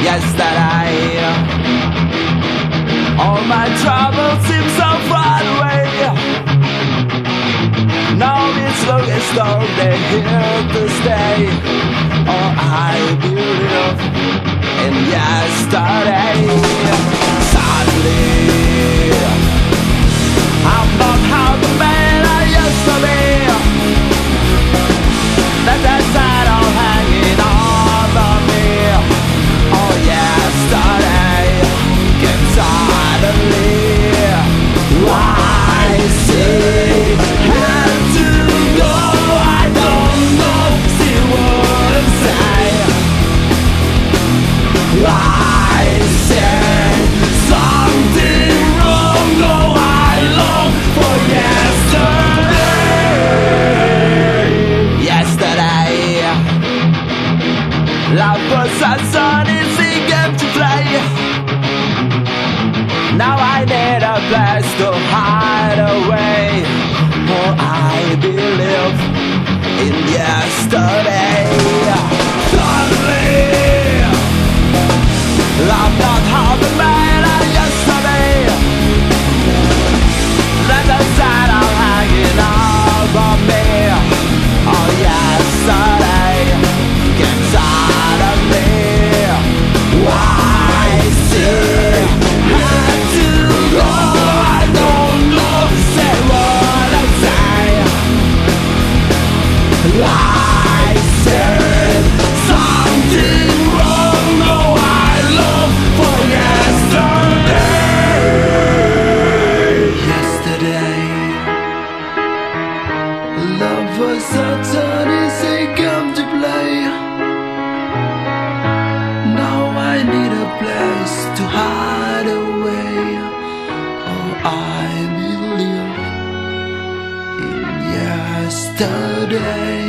yesterday. All my troubles seem so far away. Now it's long as though they're here to stay. Oh, I believe in yesterday. Suddenly I'm not how the man I used to be. That sad all hanging over me. Oh, yesterday came suddenly. I see, had to go. I don't know, see what I'm saying. I said something wrong. No, I long for yesterday. Yesterday, love was a sun, easy game to play. Now I need a place to hide away. Oh, I believe in yesterday. Suddenly I'm not how the man I used to be. Let the sad all hanging over me. Oh, yesterday came suddenly. I see, had to go. I don't know, say what I say. I said something wrong. No, I long for yesterday. Yesterday, love was such an easy game to play. Now I need a place to hide away. Oh, I believe in yesterday.